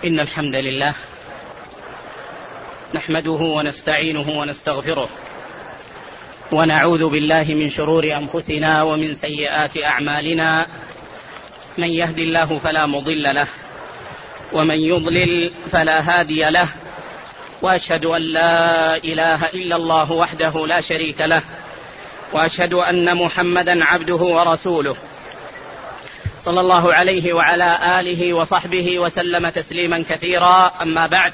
إن الحمد لله نحمده ونستعينه ونستغفره ونعوذ بالله من شرور أنفسنا ومن سيئات أعمالنا. من يهد الله فلا مضل له ومن يضلل فلا هادي له، وأشهد أن لا إله إلا الله وحده لا شريك له، وأشهد أن محمدا عبده ورسوله صلى الله عليه وعلى آله وصحبه وسلم تسليما كثيرا. أما بعد،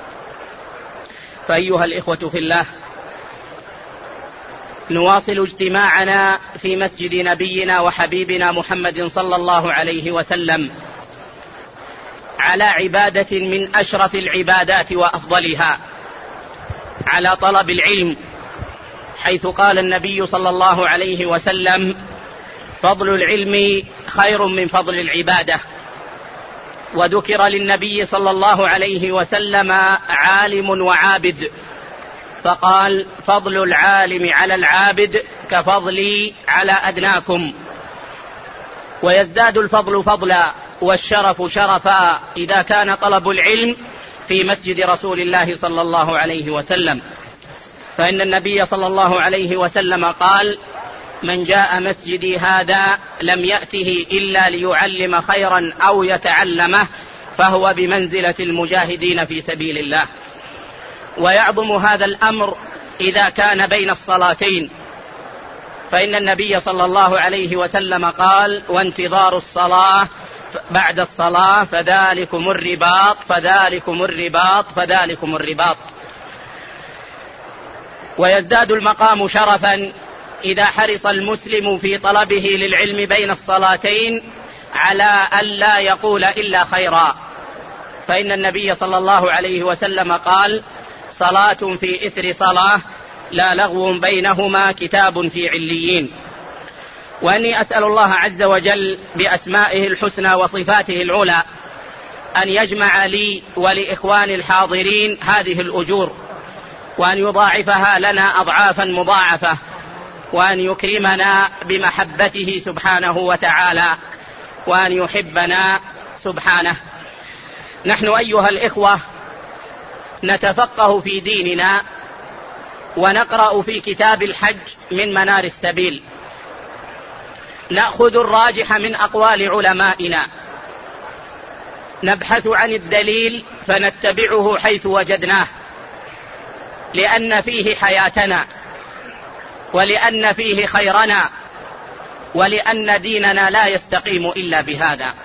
فأيها الإخوة في الله، نواصل اجتماعنا في مسجد نبينا وحبيبنا محمد صلى الله عليه وسلم على عبادة من أشرف العبادات وأفضلها، على طلب العلم، حيث قال النبي صلى الله عليه وسلم: فضل العلم خير من فضل العبادة. وذكر للنبي صلى الله عليه وسلم عالم وعابد، فقال: فضل العالم على العابد كفضلي على أدناكم. ويزداد الفضل فضلا والشرف شرفا إذا كان طلب العلم في مسجد رسول الله صلى الله عليه وسلم، فإن النبي صلى الله عليه وسلم قال: من جاء مسجدي هذا لم يأته إلا ليعلم خيرا أو يتعلمه فهو بمنزلة المجاهدين في سبيل الله. ويعظم هذا الأمر إذا كان بين الصلاتين، فإن النبي صلى الله عليه وسلم قال: وانتظار الصلاة بعد الصلاة فذلكم الرباط فذلكم الرباط فذلكم الرباط. ويزداد المقام شرفا إذا حرص المسلم في طلبه للعلم بين الصلاتين على ألا يقول إلا خيرا، فإن النبي صلى الله عليه وسلم قال: صلاة في إثر صلاة لا لغو بينهما كتاب في عليين. وأني أسأل الله عز وجل بأسمائه الحسنى وصفاته العلى أن يجمع لي ولإخواني الحاضرين هذه الأجور، وأن يضاعفها لنا أضعافا مضاعفة، وأن يكرمنا بمحبته سبحانه وتعالى، وأن يحبنا سبحانه. نحن أيها الإخوة نتفقه في ديننا ونقرأ في كتاب الحج من منار السبيل، نأخذ الراجح من أقوال علمائنا، نبحث عن الدليل فنتبعه حيث وجدناه، لأن فيه حياتنا، ولأن فيه خيرنا، ولأن ديننا لا يستقيم إلا بهذا.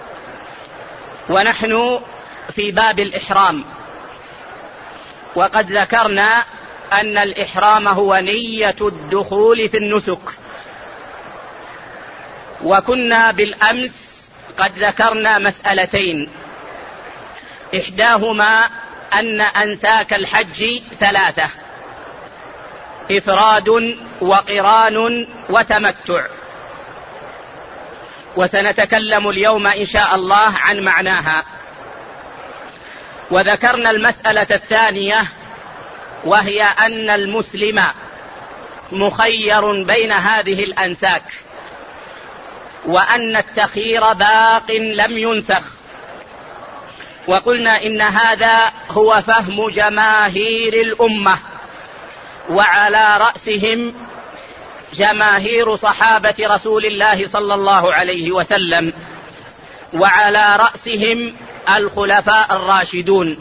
ونحن في باب الإحرام، وقد ذكرنا أن الإحرام هو نية الدخول في النسك. وكنا بالأمس قد ذكرنا مسألتين، إحداهما أن أنساك الحج 3: إفراد وقران وتمتع، وسنتكلم اليوم إن شاء الله عن معناها. وذكرنا المسألة الثانية، وهي أن المسلم مخير بين هذه الأنساك، وأن التخيير باق لم ينسخ. وقلنا إن هذا هو فهم جماهير الأمة، وعلى رأسهم جماهير صحابة رسول الله صلى الله عليه وسلم، وعلى رأسهم الخلفاء الراشدون.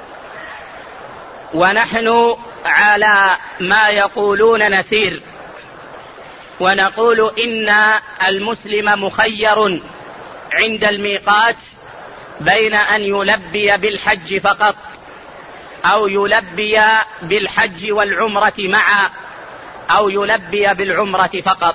ونحن على ما يقولون نسير، ونقول إن المسلم مخير عند الميقات بين أن يلبي بالحج فقط، أو يلبي بالحج والعمرة معا، أو يلبي بالعمرة فقط.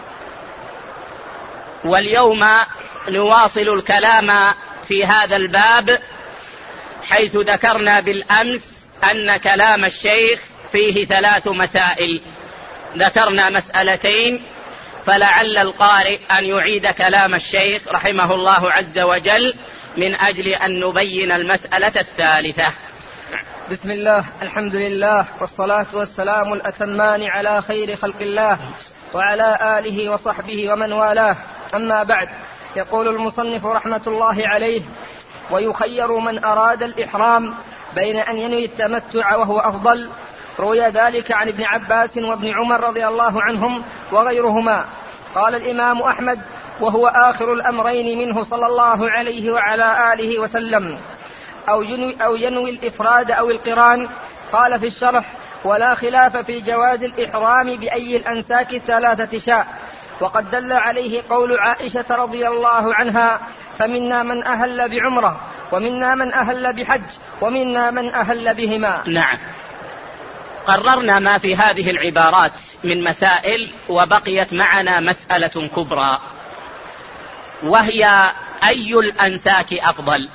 واليوم نواصل الكلام في هذا الباب، حيث ذكرنا بالأمس أن كلام الشيخ فيه 3 مسائل. ذكرنا مسألتين، فلعل القارئ أن يعيد كلام الشيخ رحمه الله عز وجل من أجل أن نبين المسألة الثالثة. بسم الله، الحمد لله، والصلاة والسلام الأتمان على خير خلق الله وعلى آله وصحبه ومن والاه. أما بعد، يقول المصنف رحمة الله عليه: ويخير من أراد الإحرام بين أن ينوي التمتع وهو أفضل. روي ذلك عن ابن عباس وابن عمر رضي الله عنهم وغيرهما. قال الإمام أحمد: وهو آخر الأمرين منه صلى الله عليه وعلى آله وسلم، أو ينوي الإفراد أو القران. قال في الشرح: ولا خلاف في جواز الإحرام بأي الأنساك الثلاثة شاء، وقد دل عليه قول عائشة رضي الله عنها: فمنا من أهل بعمرة، ومنا من أهل بحج، ومنا من أهل بهما. نعم، قررنا ما في هذه العبارات من مسائل، وبقيت معنا مسألة كبرى، وهي أي الأنساك أفضل؟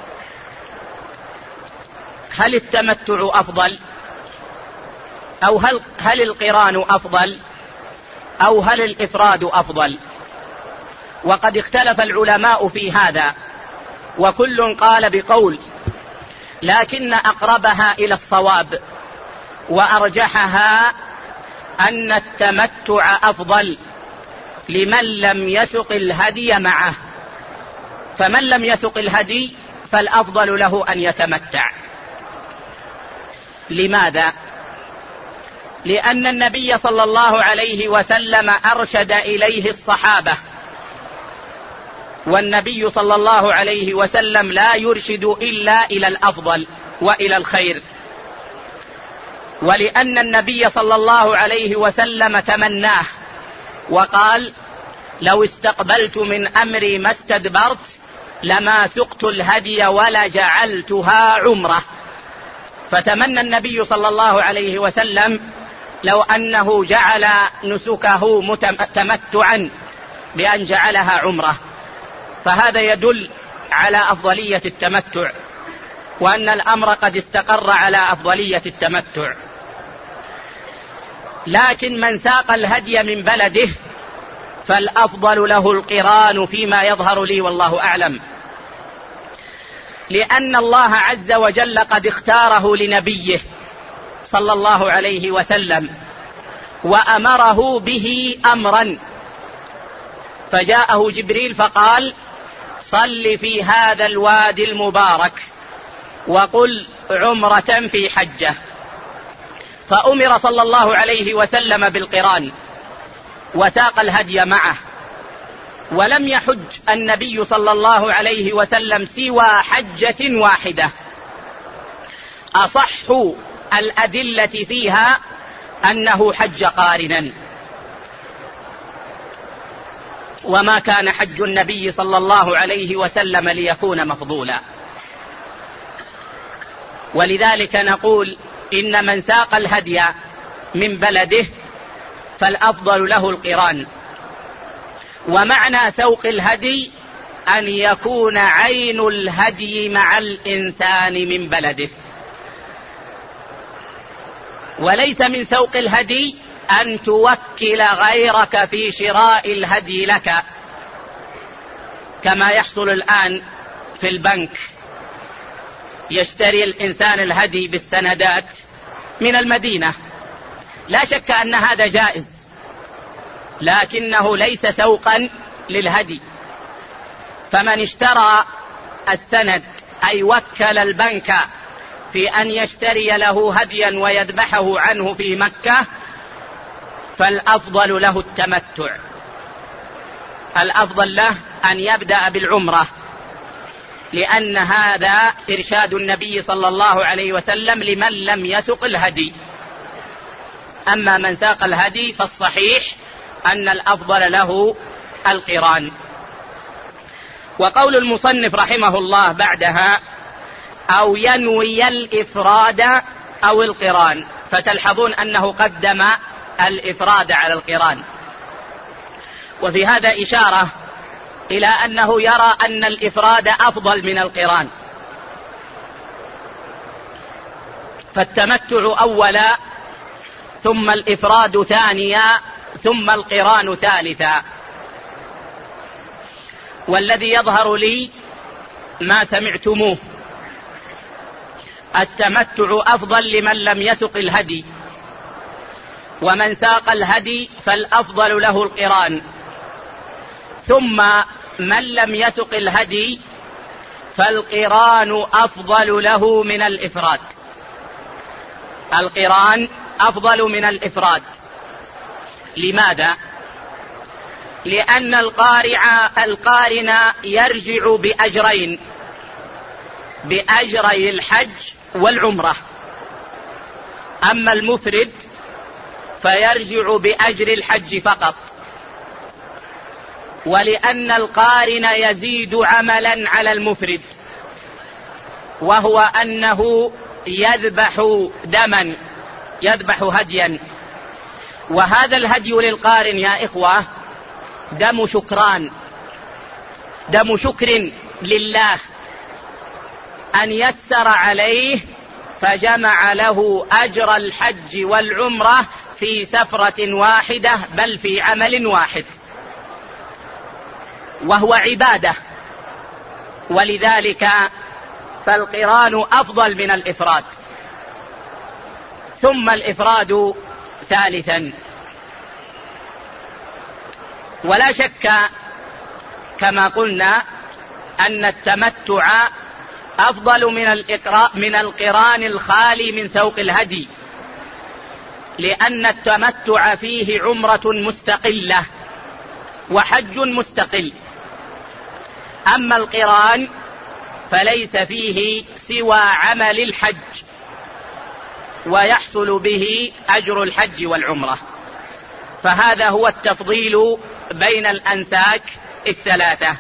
هل التمتع أفضل، أو هل القران أفضل، أو هل الإفراد أفضل؟ وقد اختلف العلماء في هذا، وكل قال بقول، لكن أقربها إلى الصواب وأرجحها أن التمتع أفضل لمن لم يسق الهدي معه، فمن لم يسق الهدي فالأفضل له أن يتمتع. لماذا؟ لأن النبي صلى الله عليه وسلم أرشد إليه الصحابة، والنبي صلى الله عليه وسلم لا يرشد إلا إلى الأفضل وإلى الخير، ولأن النبي صلى الله عليه وسلم تمناه وقال: لو استقبلت من أمري ما استدبرت لما سقت الهدي ولا جعلتها عمرة. فتمنى النبي صلى الله عليه وسلم لو أنه جعل نسكه تمتعا بأن جعلها عمرة، فهذا يدل على أفضلية التمتع، وأن الأمر قد استقر على أفضلية التمتع. لكن من ساق الهدي من بلده فالأفضل له القران فيما يظهر لي والله أعلم، لأن الله عز وجل قد اختاره لنبيه صلى الله عليه وسلم وأمره به أمرا، فجاءه جبريل فقال: صل في هذا الوادي المبارك وقل عمرة في حجة. فأمر صلى الله عليه وسلم بالقران وساق الهدي معه، ولم يحج النبي صلى الله عليه وسلم سوى حجة واحدة، أصح الأدلة فيها أنه حج قارنا، وما كان حج النبي صلى الله عليه وسلم ليكون مفضولا. ولذلك نقول إن من ساق الهدي من بلده فالأفضل له القران. ومعنى سوق الهدي أن يكون عين الهدي مع الإنسان من بلده، وليس من سوق الهدي أن توكل غيرك في شراء الهدي لك، كما يحصل الآن في البنك، يشتري الإنسان الهدي بالسندات من المدينة. لا شك أن هذا جائز، لكنه ليس سوقا للهدي. فمن اشترى السند أي وكل البنك في أن يشتري له هديا ويذبحه عنه في مكة فالأفضل له التمتع، الأفضل له أن يبدأ بالعمرة، لأن هذا إرشاد النبي صلى الله عليه وسلم لمن لم يسق الهدي. أما من ساق الهدي فالصحيح أن الأفضل له القران. وقول المصنف رحمه الله بعدها: أو ينوي الإفراد أو القران، فتلحظون أنه قدم الإفراد على القران، وفي هذا إشارة إلى أنه يرى أن الإفراد أفضل من القران، فالتمتع أولا، ثم الإفراد ثانيا، ثم القران ثالثا. والذي يظهر لي ما سمعتموه، التمتع أفضل لمن لم يسق الهدي، ومن ساق الهدي فالأفضل له القران، ثم من لم يسق الهدي فالقران أفضل له من الإفراد. القران أفضل من الإفراد. لماذا؟ لأن القارن يرجع بأجرين، بأجري الحج والعمرة، أما المفرد فيرجع بأجر الحج فقط. ولأن القارن يزيد عملا على المفرد، وهو أنه يذبح دما، يذبح هديا، وهذا الهدي للقارن يا إخوة دم شكران، دم شكر لله أن يسر عليه فجمع له أجر الحج والعمرة في سفرة واحدة، بل في عمل واحد، وهو عبادة. ولذلك فالقران أفضل من الإفراد. ثم الإفراد ثالثا. ولا شك كما قلنا أن التمتع أفضل من القران الخالي من سوق الهدي، لأن التمتع فيه عمرة مستقلة وحج مستقل. أما القران فليس فيه سوى عمل الحج، ويحصل به أجر الحج والعمرة. فهذا هو التفضيل بين الأنساك الثلاثة.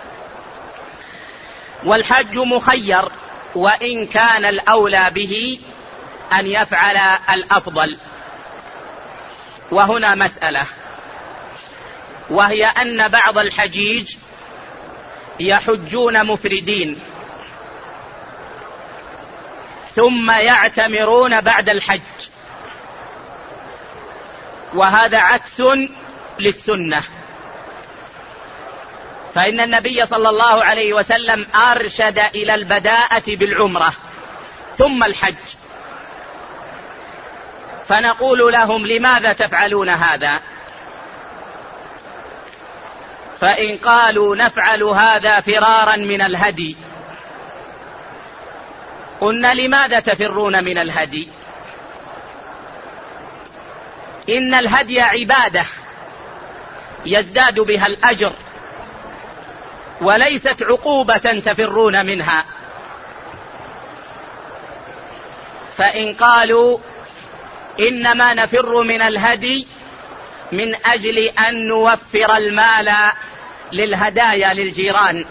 والحج مخير، وإن كان الأولى به أن يفعل الأفضل. وهنا مسألة، وهي أن بعض الحجيج يحجون مفردين ثم يعتمرون بعد الحج، وهذا عكس للسنة. فإن النبي صلى الله عليه وسلم أرشد إلى البداءة بالعمرة ثم الحج، فنقول لهم لماذا تفعلون هذا؟ فإن قالوا نفعل هذا فرارا من الهدي، قلنا لماذا تفرون من الهدي؟ إن الهدي عبادة يزداد بها الأجر، وليست عقوبة تفرون منها. فإن قالوا إنما نفر من الهدي من أجل أن نوفر المال للهدايا للجيران،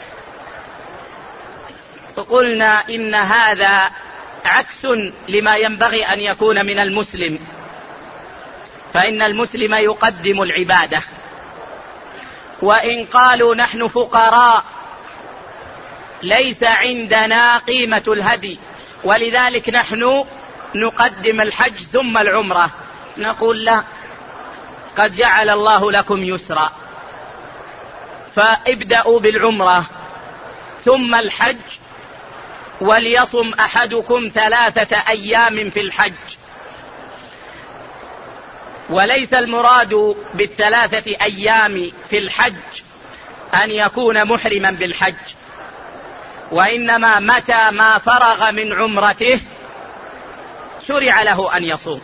فقلنا إن هذا عكس لما ينبغي أن يكون من المسلم، فإن المسلم يقدم العبادة. وإن قالوا نحن فقراء ليس عندنا قيمة الهدي، ولذلك نحن نقدم الحج ثم العمرة، نقول لا، قد جعل الله لكم يسرا، فابدأوا بالعمرة ثم الحج، وليصم أحدكم 3 أيام في الحج. وليس المراد ب3 أيام في الحج أن يكون محرما بالحج، وإنما متى ما فرغ من عمرته شرع له أن يصوم،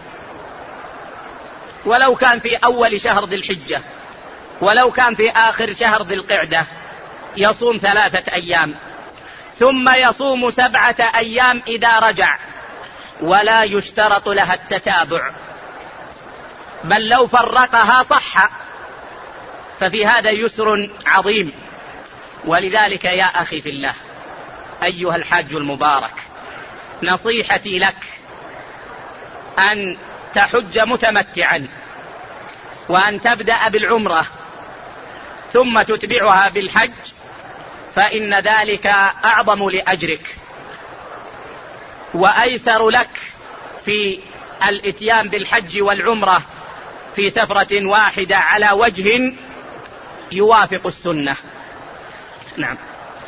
ولو كان في أول شهر ذي الحجة، ولو كان في آخر شهر ذي القعدة، يصوم 3 أيام، ثم يصوم 7 أيام إذا رجع، ولا يشترط لها التتابع، بل لو فرقها صح، ففي هذا يسر عظيم. ولذلك يا أخي في الله أيها الحاج المبارك، نصيحتي لك أن تحج متمتعا، وأن تبدأ بالعمرة ثم تتبعها بالحج، فإن ذلك أعظم لأجرك وأيسر لك في الإتيان بالحج والعمرة في سفرة واحدة على وجه يوافق السنة. نعم.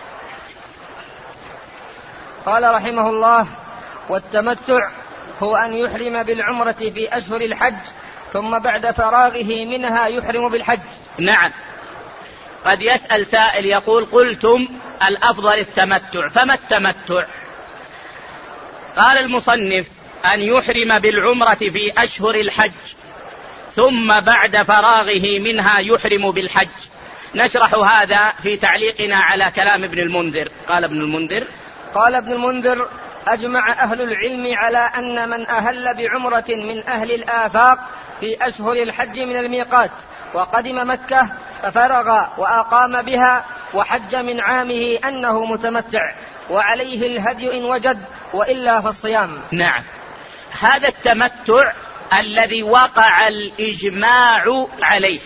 قال رحمه الله: والتمتع هو أن يحرم بالعمرة في أشهر الحج، ثم بعد فراغه منها يحرم بالحج. نعم. قد يسأل سائل يقول: قلتم الأفضل التمتع. فما التمتع؟ قال المصنف: أن يحرم بالعمرة في أشهر الحج ثم بعد فراغه منها يحرم بالحج. نشرح هذا في تعليقنا على كلام ابن المنذر. قال ابن المنذر: أجمع أهل العلم على أن من أهل بعمرة من أهل الآفاق في أشهر الحج من الميقات وقدم مكة ففرغ وأقام بها وحج من عامه أنه متمتع، وعليه الهدي إن وجد، وإلا فالصيام. نعم، هذا التمتع الذي وقع الإجماع عليه،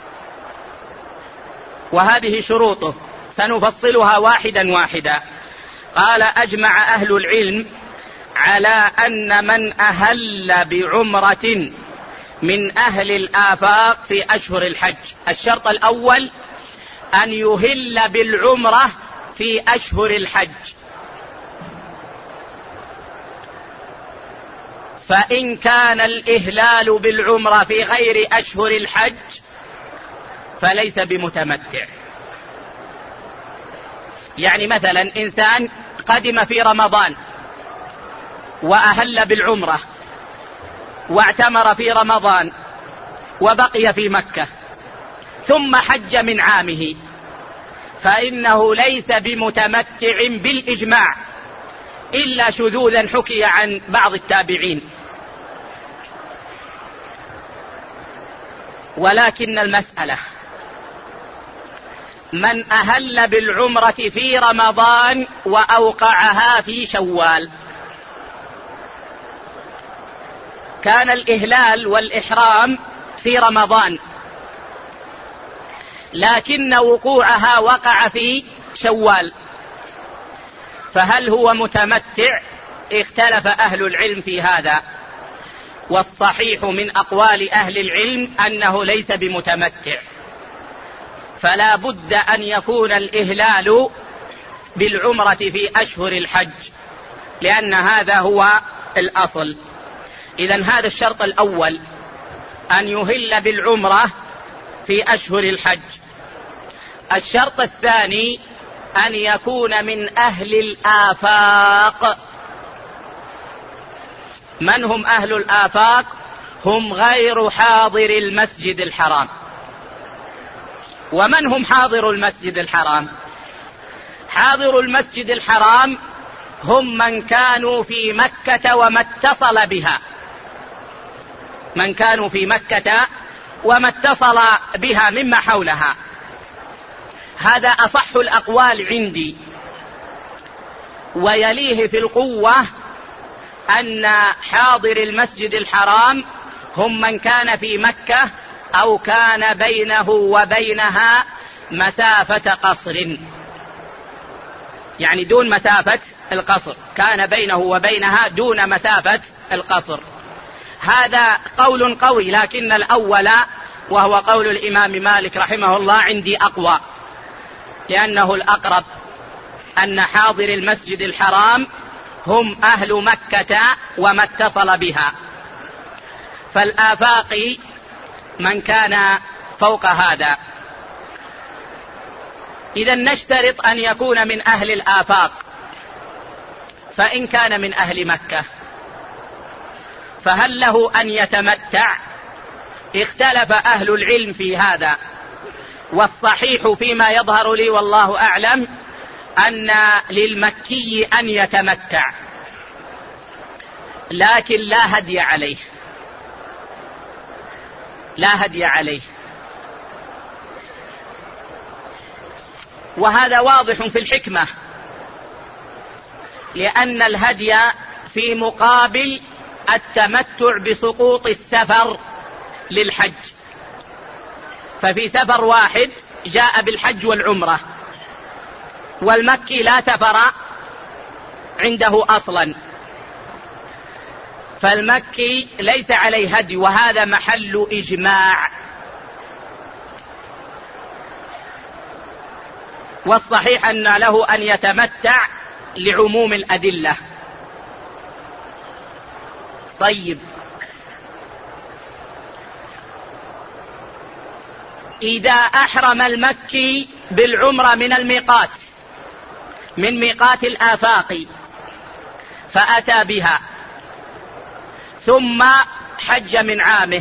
وهذه شروطه سنفصلها واحدا واحدا. قال: أجمع أهل العلم على أن من أهل بعمرة من أهل الآفاق في أشهر الحج. الشرط الأول أن يهل بالعمرة في أشهر الحج، فإن كان الإهلال بالعمرة في غير أشهر الحج فليس بمتمتع. يعني مثلا إنسان قدم في رمضان وأهل بالعمرة واعتمر في رمضان وبقي في مكة ثم حج من عامه، فإنه ليس بمتمتع بالإجماع إلا شذوذا حكي عن بعض التابعين. ولكن المسألة من أهل بالعمرة في رمضان وأوقعها في شوال، كان الإهلال والإحرام في رمضان لكن وقوعها وقع في شوال، فهل هو متمتع؟ اختلف أهل العلم في هذا، والصحيح من أقوال أهل العلم أنه ليس بمتمتع، فلا بد أن يكون الإهلال بالعمرة في أشهر الحج، لأن هذا هو الأصل. إذن هذا الشرط الأول، أن يهل بالعمرة في أشهر الحج. الشرط الثاني أن يكون من أهل الآفاق. من هم أهل الآفاق؟ هم غير حاضر المسجد الحرام. ومن هم حاضر المسجد الحرام؟ حاضر المسجد الحرام هم من كانوا في مكة وما اتصل بها، من كانوا في مكة وما اتصل بها مما حولها. هذا أصح الأقوال عندي، ويليه في القوة أن حاضر المسجد الحرام هم من كان في مكة أو كان بينه وبينها مسافة قصر، يعني دون مسافة القصر، كان بينه وبينها دون مسافة القصر. هذا قول قوي، لكن الأول وهو قول الإمام مالك رحمه الله عندي أقوى، لأنه الأقرب أن حاضر المسجد الحرام هم أهل مكة وما اتصل بها، فالآفاق من كان فوق هذا. إذن نشترط أن يكون من أهل الآفاق، فإن كان من أهل مكة فهل له أن يتمتع؟ اختلف أهل العلم في هذا، والصحيح فيما يظهر لي والله أعلم أن للمكي أن يتمتع، لكن لا هدي عليه، لا هدي عليه. وهذا واضح في الحكمة، لأن الهدي في مقابل التمتع بسقوط السفر للحج، ففي سفر واحد جاء بالحج والعمرة، والمكي لا سفر عنده أصلا، فالمكي ليس عليه هدي، وهذا محل إجماع. والصحيح أن له أن يتمتع لعموم الأدلة. طيب، إذا أحرم المكي بالعمرة من الميقات من ميقات الآفاق فأتى بها ثم حج من عامه،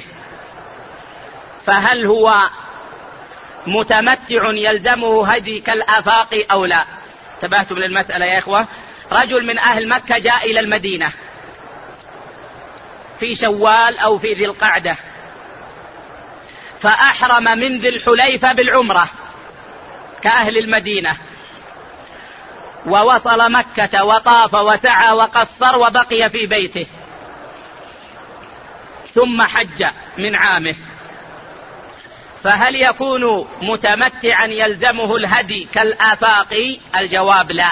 فهل هو متمتع يلزمه هدي كالآفاق أو لا؟ انتبهتم للمسألة يا إخوة؟ رجل من أهل مكة جاء إلى المدينة في شوال أو في ذي القعدة، فأحرم من ذي الحليفة بالعمرة كأهل المدينة، ووصل مكة وطاف وسعى وقصر وبقي في بيته، ثم حج من عامه، فهل يكون متمتعا يلزمه الهدي كالآفاق؟ الجواب لا.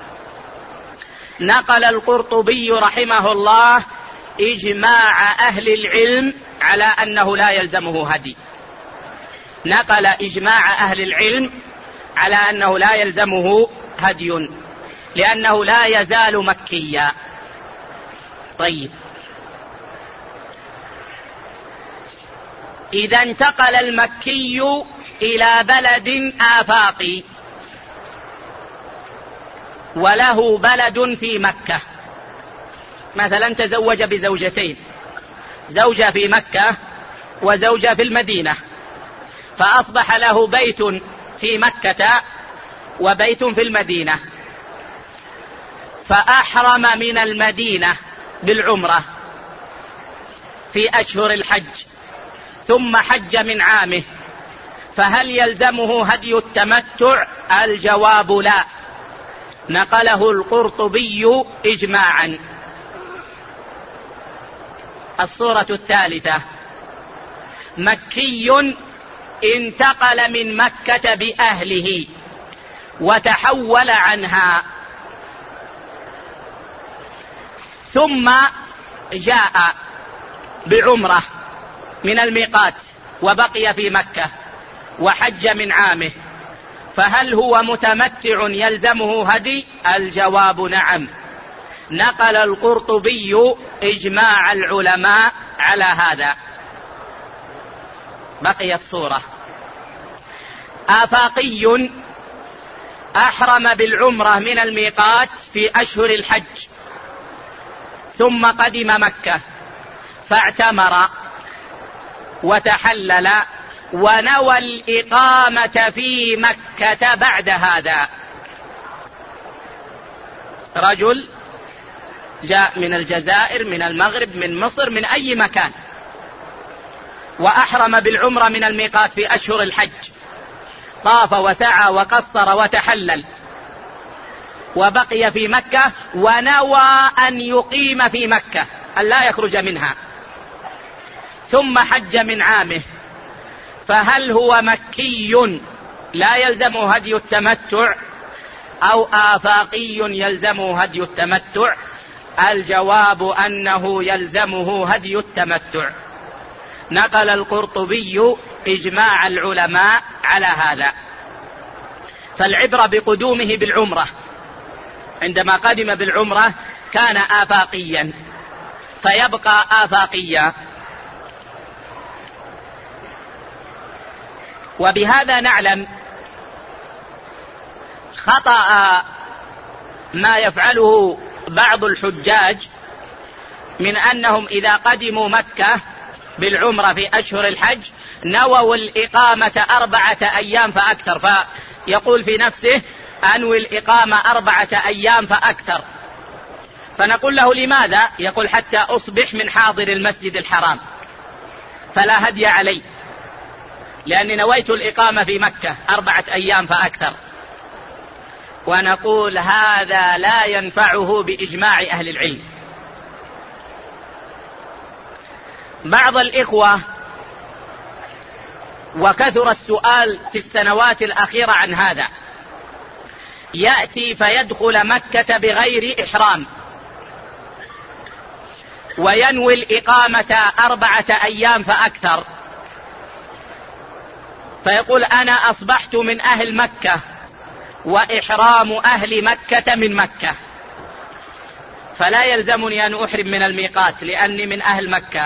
نقل القرطبي رحمه الله إجماع أهل العلم على أنه لا يلزمه هدي، نقل إجماع أهل العلم على أنه لا يلزمه هدي لأنه لا يزال مكيا. طيب، إذا انتقل المكي إلى بلد آفاقي وله بلد في مكة، مثلا تزوج بزوجتين، زوجة في مكة وزوجة في المدينة، فأصبح له بيت في مكة وبيت في المدينة، فأحرم من المدينة بالعمرة في أشهر الحج ثم حج من عامه، فهل يلزمه هدي التمتع؟ الجواب لا. نقله القرطبي إجماعا. الصورة الثالثة: مكي انتقل من مكة بأهله وتحول عنها، ثم جاء بعمرة من الميقات وبقي في مكة وحج من عامه، فهل هو متمتع يلزمه هدي؟ الجواب نعم. نقل القرطبي إجماع العلماء على هذا. بقيت صورة: آفاقي أحرم بالعمرة من الميقات في أشهر الحج ثم قدم مكة فاعتمر وتحلل ونوى الإقامة في مكة بعد هذا. رجل جاء من الجزائر، من المغرب، من مصر، من أي مكان، وأحرم بالعمرة من الميقات في أشهر الحج، طاف وسعى وقصر وتحلل وبقي في مكة، ونوى أن يقيم في مكة أن لا يخرج منها، ثم حج من عامه، فهل هو مكي لا يلزمه هدي التمتع أو آفاقي يلزمه هدي التمتع؟ الجواب أنه يلزمه هدي التمتع. نقل القرطبي إجماع العلماء على هذا. فالعبرة بقدومه بالعمرة، عندما قدم بالعمرة كان آفاقيا فيبقى آفاقيا. وبهذا نعلم خطأ ما يفعله بعض الحجاج من أنهم إذا قدموا مكة بالعمرة في أشهر الحج نووا الإقامة 4 أيام فأكثر، فيقول في نفسه أنوي الإقامة 4 أيام فأكثر، فنقول له لماذا؟ يقول حتى أصبح من حاضر المسجد الحرام فلا هدي علي، لأني نويت الإقامة في مكة 4 أيام فأكثر. ونقول هذا لا ينفعه بإجماع أهل العلم. بعض الإخوة، وكثر السؤال في السنوات الأخيرة عن هذا، يأتي فيدخل مكة بغير إحرام وينوي الإقامة 4 أيام فأكثر، فيقول أنا أصبحت من أهل مكة وإحرام أهل مكة من مكة، فلا يلزمني أن أحرم من الميقات لأني من أهل مكة.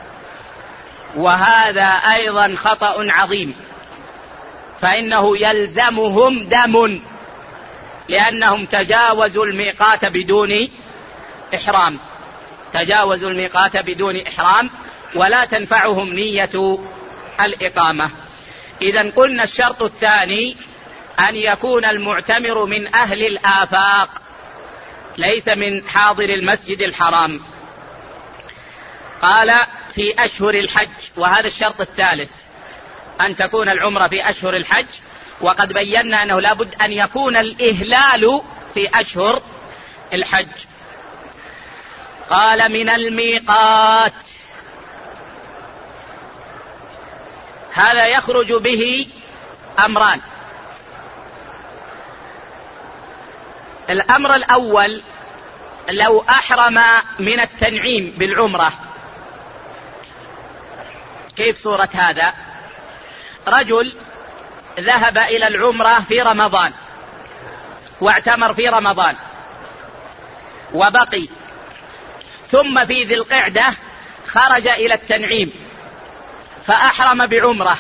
وهذا أيضا خطأ عظيم، فإنه يلزمهم دم لأنهم تجاوزوا الميقات بدون إحرام، تجاوزوا الميقات بدون إحرام، ولا تنفعهم نية الإقامة. إذن قلنا الشرط الثاني أن يكون المعتمر من أهل الآفاق ليس من حاضر المسجد الحرام. قال في أشهر الحج، وهذا الشرط الثالث، أن تكون العمرة في أشهر الحج، وقد بينا أنه لابد أن يكون الإهلال في أشهر الحج. قال من الميقات، هذا يخرج به أمران. الأمر الأول، لو أحرم من التنعيم بالعمرة، كيف صورة هذا؟ رجل ذهب إلى العمرة في رمضان واعتمر في رمضان وبقي، ثم في ذي القعدة خرج إلى التنعيم فأحرم بعمرة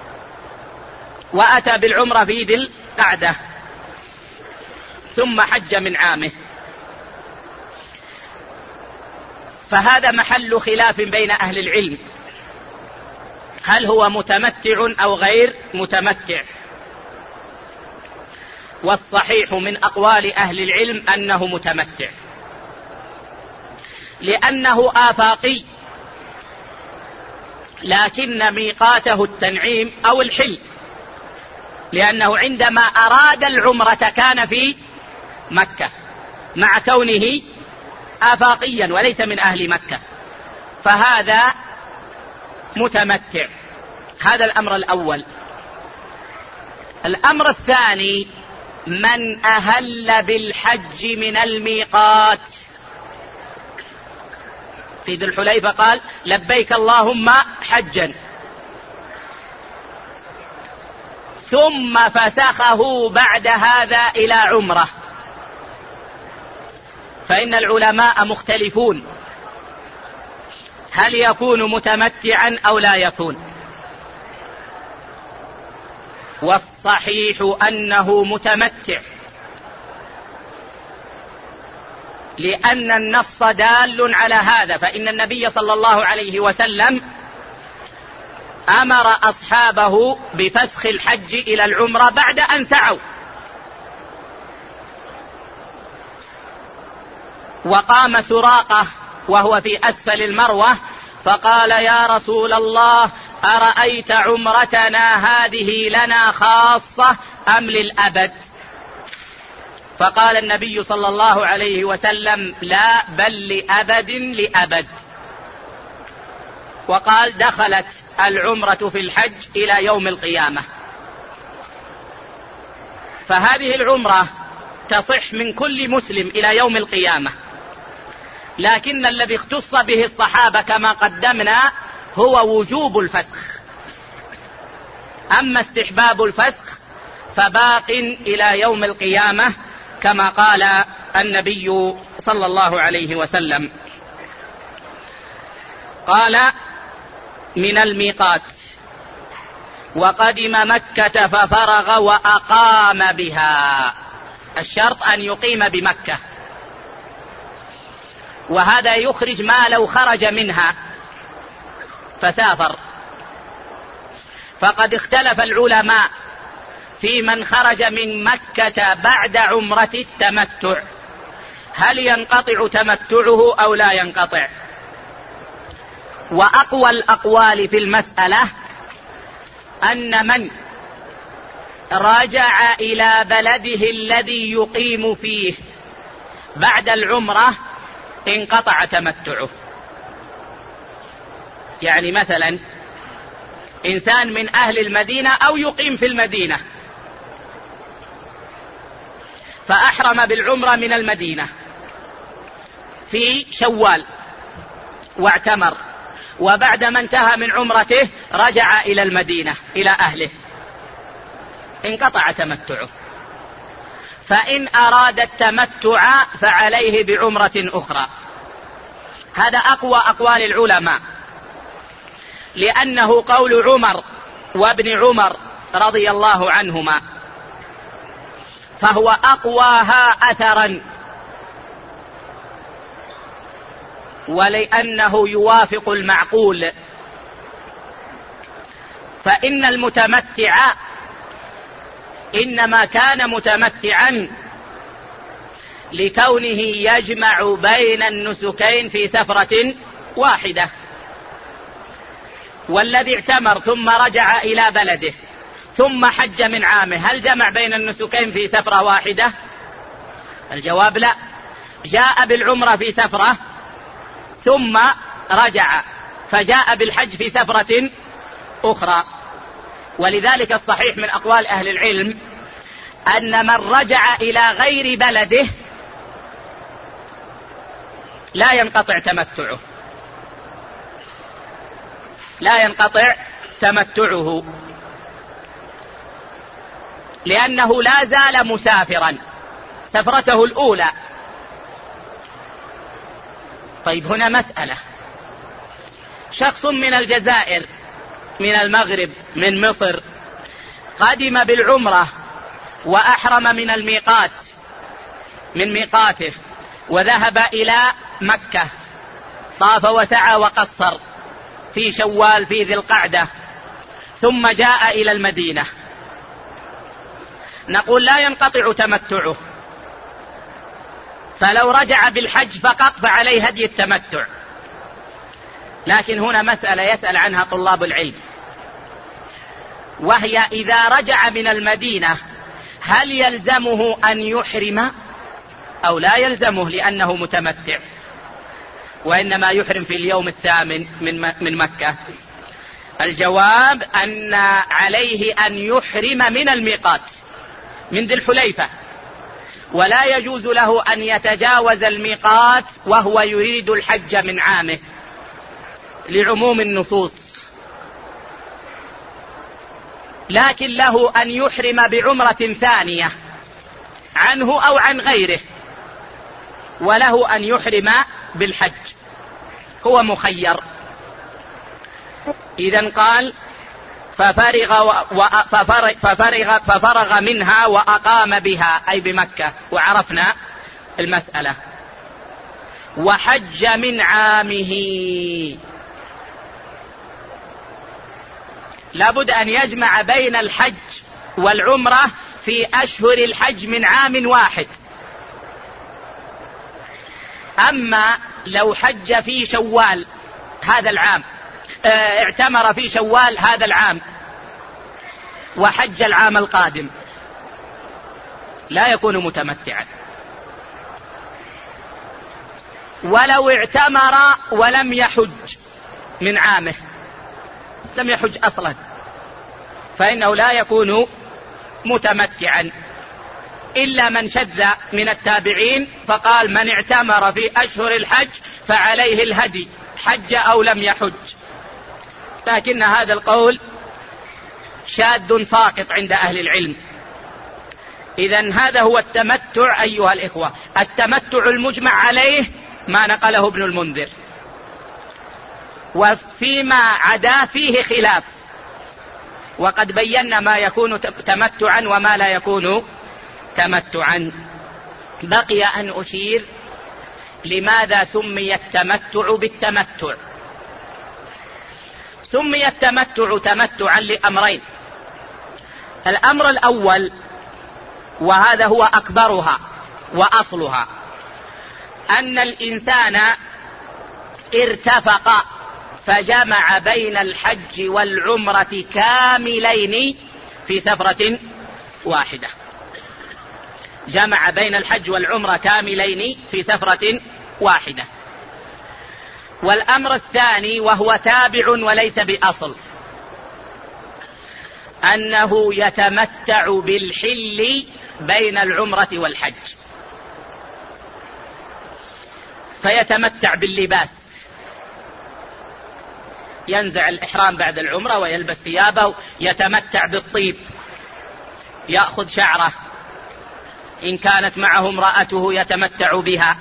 وأتى بالعمرة في ذي القعدة ثم حج من عامه، فهذا محل خلاف بين أهل العلم، هل هو متمتع أو غير متمتع؟ والصحيح من أقوال أهل العلم أنه متمتع، لأنه آفاقي، لكن ميقاته التنعيم أو الحل، لأنه عندما أراد العمرة كان في مكة مع كونه آفاقيا وليس من أهل مكة، فهذا متمتع. هذا الأمر الأول. الأمر الثاني، من أهل بالحج من الميقات، في ذي الحليفة قال لبيك اللهم حجا، ثم فسخه بعد هذا إلى عمرة، فإن العلماء مختلفون هل يكون متمتعا أو لا يكون، والصحيح أنه متمتع، لأن النص دال على هذا، فإن النبي صلى الله عليه وسلم أمر أصحابه بفسخ الحج إلى العمرة بعد أن سعوا، وقام سراقة وهو في أسفل المروة فقال يا رسول الله أرأيت عمرتنا هذه لنا خاصة أم للأبد؟ فقال النبي صلى الله عليه وسلم لا، بل لأبد لأبد. وقال دخلت العمرة في الحج إلى يوم القيامة، فهذه العمرة تصح من كل مسلم إلى يوم القيامة، لكن الذي اختص به الصحابة كما قدمنا هو وجوب الفسخ، أما استحباب الفسخ فباق إلى يوم القيامة كما قال النبي صلى الله عليه وسلم. قال من الميقات، وقدم مكة ففرغ وأقام بها، الشرط أن يقيم بمكة، وهذا يخرج ما لو خرج منها فسافر. فقد اختلف العلماء في من خرج من مكة بعد عمرة التمتع، هل ينقطع تمتعه أو لا ينقطع؟ وأقوى الأقوال في المسألة أن من رجع إلى بلده الذي يقيم فيه بعد العمرة انقطع تمتعه. يعني مثلا إنسان من أهل المدينة أو يقيم في المدينة فأحرم بالعمرة من المدينة في شوال واعتمر، وبعدما انتهى من عمرته رجع إلى المدينة إلى أهله، انقطع تمتعه. فإن أراد التمتع فعليه بعمرة أخرى. هذا أقوى أقوال العلماء، لأنه قول عمر وابن عمر رضي الله عنهما، فهو أقواها أثرا، ولأنه يوافق المعقول. فإن المتمتع إنما كان متمتعا لكونه يجمع بين النسكين في سفرة واحدة، والذي اعتمر ثم رجع إلى بلده ثم حج من عامه هل جمع بين النسكين في سفرة واحدة؟ الجواب لا، جاء بالعمرة في سفرة ثم رجع فجاء بالحج في سفرة أخرى. ولذلك الصحيح من أقوال أهل العلم أن من رجع إلى غير بلده لا ينقطع تمتعه، لا ينقطع تمتعه، لأنه لا زال مسافرا سفرته الأولى. طيب هنا مسألة، شخص من الجزائر، من المغرب، من مصر، قدم بالعمرة وأحرم من الميقات، من ميقاته، وذهب إلى مكة، طاف وسعى وقصر في شوال في ذي القعدة، ثم جاء إلى المدينة، نقول لا ينقطع تمتعه، فلو رجع بالحج فقط فعليه هدي التمتع. لكن هنا مسألة يسأل عنها طلاب العلم، وهي إذا رجع من المدينة هل يلزمه أن يحرم أو لا يلزمه لأنه متمتع، وإنما يحرم في اليوم الثامن من مكة؟ الجواب أن عليه أن يحرم من الميقات، من ذي الحليفة، ولا يجوز له أن يتجاوز الميقات وهو يريد الحج من عامه لعموم النصوص، لكن له أن يحرم بعمرة ثانية عنه أو عن غيره، وله أن يحرم بالحج، هو مخير. إذن قال ففرغ منها وأقام بها، أي بمكة، وعرفنا المسألة. وحج من عامه، لابد أن يجمع بين الحج والعمرة في أشهر الحج من عام واحد. أما لو حج في شوال هذا العام، اعتمر في شوال هذا العام وحج العام القادم، لا يكون متمتعا. ولو اعتمر ولم يحج من عامه، لم يحج أصلا، فإنه لا يكون متمتعا، إلا من شذ من التابعين فقال من اعتمر في أشهر الحج فعليه الهدي حج أو لم يحج، لكن هذا القول شاذ ساقط عند أهل العلم. إذن هذا هو التمتع أيها الإخوة. التمتع المجمع عليه ما نقله ابن المنذر، وفيما عدا فيه خلاف، وقد بينا ما يكون تمتعا وما لا يكون تمتعا. بقي أن أشير لماذا سمي التمتع بالتمتع. سمي التمتع تمتعا لأمرين. الأمر الأول، وهذا هو أكبرها وأصلها، أن الإنسان ارتفق فجمع بين الحج والعمرة كاملين في سفرة واحدة، جمع بين الحج والعمرة كاملين في سفرة واحدة. والأمر الثاني، وهو تابع وليس بأصل، أنه يتمتع بالحل بين العمرة والحج، فيتمتع باللباس، ينزع الإحرام بعد العمرة ويلبس ثيابه، يتمتع بالطيب، يأخذ شعره، إن كانت معه امرأته يتمتع بها،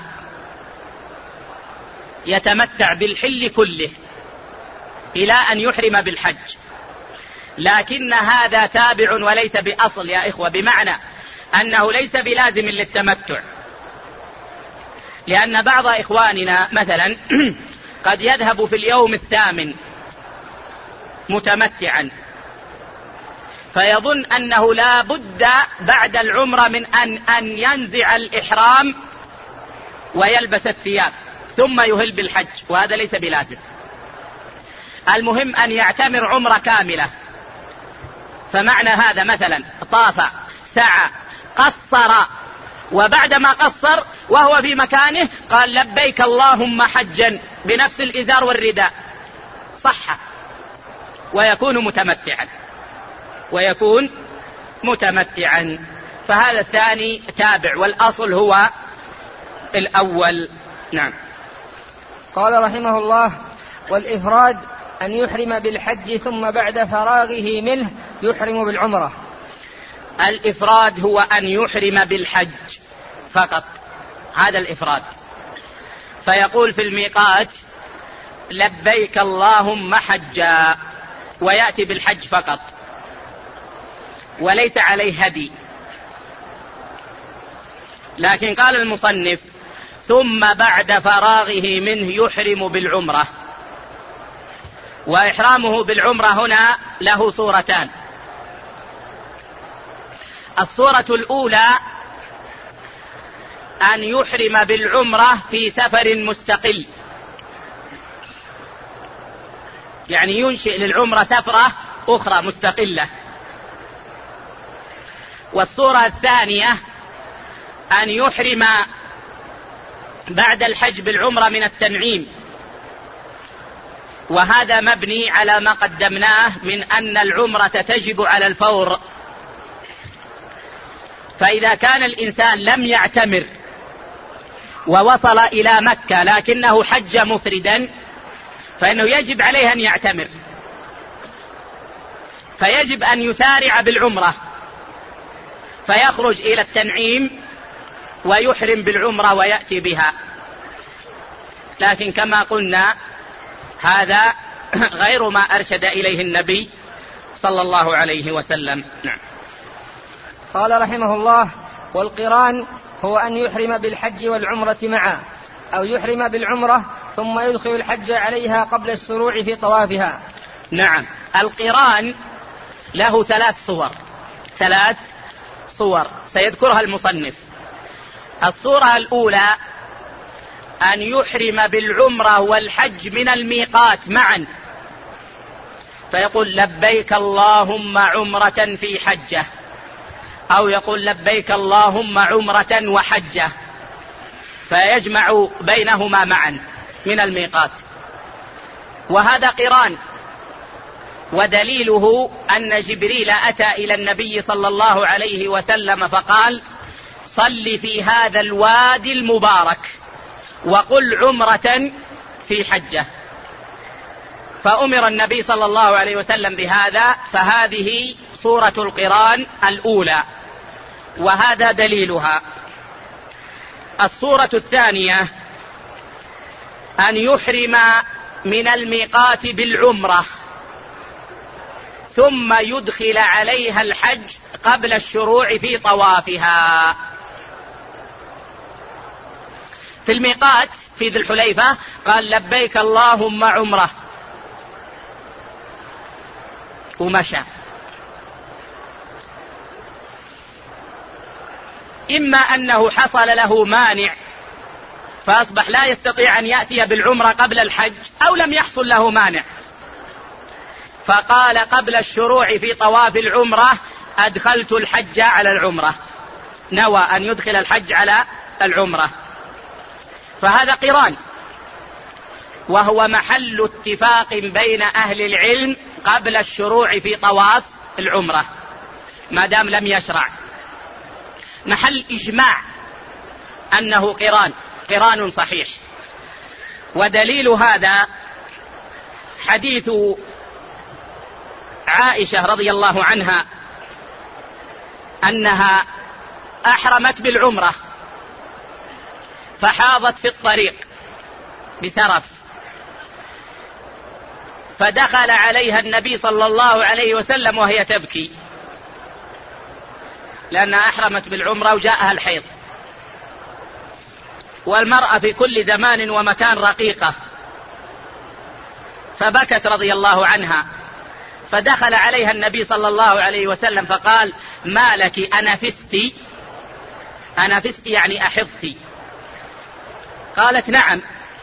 يتمتع بالحل كله إلى أن يحرم بالحج. لكن هذا تابع وليس بأصل يا إخوة، بمعنى أنه ليس بلازم للتمتع، لأن بعض إخواننا مثلا قد يذهب في اليوم الثامن متمتعا، فيظن أنه لا بد بعد العمرة من أن ينزع الإحرام ويلبس الثياب ثم يهل بالحج، وهذا ليس بلازم. المهم أن يعتمر عمرة كاملة. فمعنى هذا مثلا طاف، سعى، قصر، وبعدما قصر وهو في مكانه قال لبيك اللهم حجا بنفس الإزار والرداء، صح، ويكون متمتعا. فهذا الثاني تابع، والأصل هو الأول. نعم. قال رحمه الله: والإفراد أن يحرم بالحج ثم بعد فراغه منه يحرم بالعمرة. الإفراد هو أن يحرم بالحج فقط، هذا الإفراد. فيقول في الميقات لبيك اللهم حجا، ويأتي بالحج فقط وليس عليه هدي. لكن قال المصنف ثم بعد فراغه منه يحرم بالعمرة. وإحرامه بالعمرة هنا له صورتان. الصورة الأولى أن يحرم بالعمرة في سفر مستقل، يعني ينشئ للعمرة سفرة أخرى مستقلة. والصورة الثانية أن يحرم بعد الحج بالعمرة من التنعيم، وهذا مبني على ما قدمناه من أن العمرة تجب على الفور. فإذا كان الإنسان لم يعتمر ووصل إلى مكة لكنه حج مفردا فإنه يجب عليه أن يعتمر، فيجب أن يسارع بالعمرة فيخرج إلى التنعيم ويحرم بالعمرة ويأتي بها. لكن كما قلنا هذا غير ما أرشد إليه النبي صلى الله عليه وسلم. نعم. قال رحمه الله: والقران هو أن يحرم بالحج والعمرة معا، أو يحرم بالعمرة ثم يدخل الحج عليها قبل الشروع في طوافها. نعم. القران له ثلاث صور سيذكرها المصنف. الصورة الأولى أن يحرم بالعمرة والحج من الميقات معا، فيقول لبيك اللهم عمرة في حجة، أو يقول لبيك اللهم عمرة وحجة، فيجمع بينهما معا من الميقات. وهذا قران، ودليله أن جبريل أتى إلى النبي صلى الله عليه وسلم فقال صل في هذا الوادي المبارك وقل عمرة في حجة، فأمر النبي صلى الله عليه وسلم بهذا. فهذه صورة القران الأولى وهذا دليلها. الصورة الثانية أن يحرم من الميقات بالعمرة ثم يدخل عليها الحج قبل الشروع في طوافها. في الميقات في ذي الحليفة قال لبيك اللهم عمرة ومشى. إما أنه حصل له مانع فأصبح لا يستطيع أن يأتي بالعمرة قبل الحج، أو لم يحصل له مانع فقال قبل الشروع في طواف العمرة أدخلت الحج على العمرة، نوى أن يدخل الحج على العمرة، فهذا قران، وهو محل اتفاق بين أهل العلم قبل الشروع في طواف العمرة ما دام لم يشرع، محل إجماع أنه قران صحيح. ودليل هذا حديث عائشة رضي الله عنها أنها أحرمت بالعمرة فحاضت في الطريق بسرف، فدخل عليها النبي صلى الله عليه وسلم وهي تبكي، لأنها أحرمت بالعمرة وجاءها الحيض، والمرأة في كل زمان ومكان رقيقة، فبكت رضي الله عنها، فدخل عليها النبي صلى الله عليه وسلم فقال: ما لك أنفستي؟ أنفستي يعني أحضتي؟ قالت: نعم.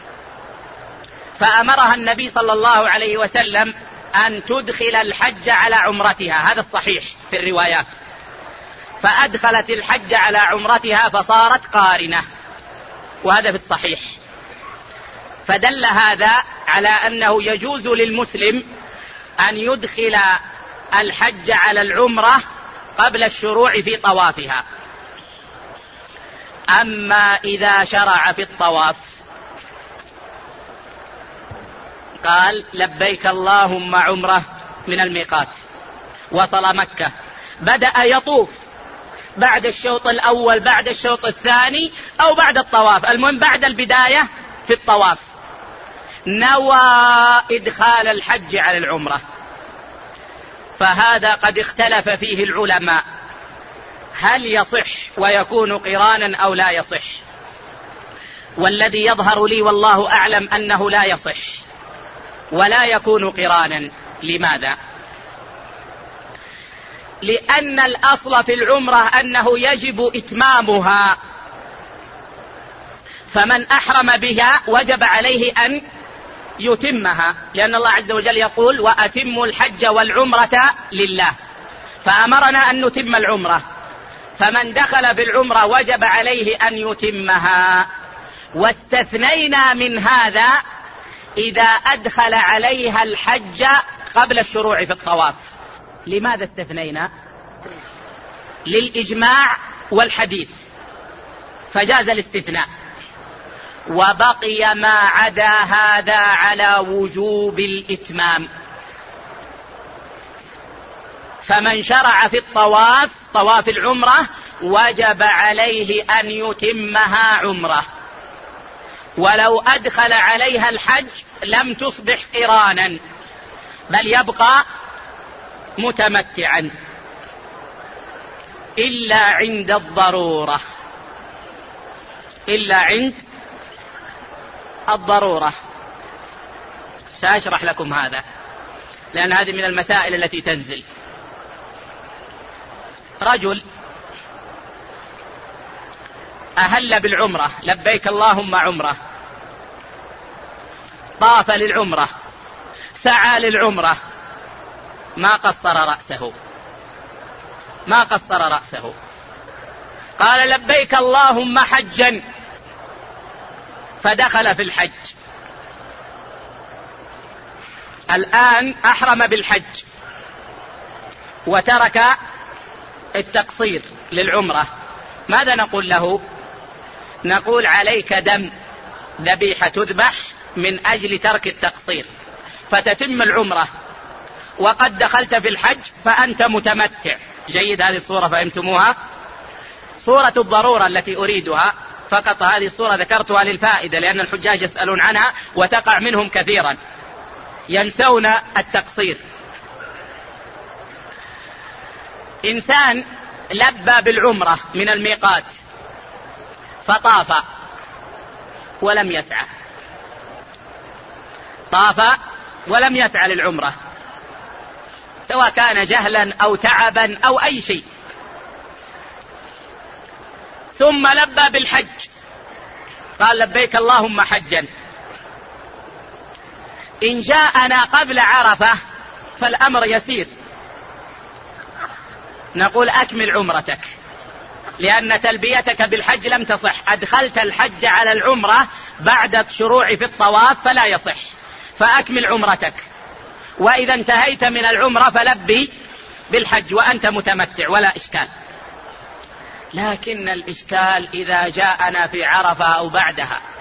فأمرها النبي صلى الله عليه وسلم أن تدخل الحج على عمرتها، هذا الصحيح في الروايات، فأدخلت الحج على عمرتها فصارت قارنة، وهذا في الصحيح. فدل هذا على أنه يجوز للمسلم أن يدخل الحج على العمرة قبل الشروع في طوافها. أما إذا شرع في الطواف قال: لبيك اللهم عمرة من الميقات، وصل مكة، بدأ يطوف بعد الشوط الأول، بعد الشوط الثاني، أو بعد الطواف، المهم بعد البداية في الطواف، نوى إدخال الحج على العمرة، فهذا قد اختلف فيه العلماء، هل يصح ويكون قرانا أو لا يصح؟ والذي يظهر لي والله أعلم أنه لا يصح ولا يكون قرانا. لماذا؟ لأن الأصل في العمرة أنه يجب إتمامها، فمن أحرم بها وجب عليه أن يتمها، لأن الله عز وجل يقول: وأتموا الحج والعمرة لله، فأمرنا أن نتم العمرة، فمن دخل في العمرة وجب عليه أن يتمها. واستثنينا من هذا إذا أدخل عليها الحج قبل الشروع في الطواف. لماذا استثنينا؟ للإجماع والحديث، فجاز الاستثناء، وبقي ما عدا هذا على وجوب الإتمام. فمن شرع في الطواف، طواف العمرة، وجب عليه أن يتمها عمرة، ولو أدخل عليها الحج لم تصبح قرانا، بل يبقى متمتعا، إلا عند الضرورة، إلا عند الضرورة. سأشرح لكم هذا، لأن هذه من المسائل التي تنزل. رجل أهل بالعمرة، لبيك اللهم عمرة، طاف للعمرة، سعى للعمرة، ما قصر رأسه، ما قصر رأسه، قال: لبيك اللهم حجا، فدخل في الحج. الآن أحرم بالحج وترك التقصير للعمرة، ماذا نقول له؟ نقول: عليك دم، ذبيحة تذبح من أجل ترك التقصير، فتتم العمرة، وقد دخلت في الحج فأنت متمتع. جيد، هذه الصورة فهمتموها؟ صورة الضرورة التي أريدها فقط، هذه الصورة ذكرتها للفائدة، لأن الحجاج يسألون عنها وتقع منهم كثيرا، ينسون التقصير. إنسان لبى بالعمرة من الميقات فطاف ولم يسعى، طاف ولم يسعى للعمرة، سواء كان جهلا أو تعبا أو أي شيء، ثم لبى بالحج، قال: لبيك اللهم حجا. إن جاءنا قبل عرفة فالأمر يسير، نقول: أكمل عمرتك، لأن تلبيتك بالحج لم تصح، أدخلت الحج على العمرة بعد الشروع في الطواف فلا يصح، فأكمل عمرتك، وإذا انتهيت من العمرة فلبي بالحج وأنت متمتع، ولا إشكال. لكن الإشكال إذا جاءنا في عرفة أو بعدها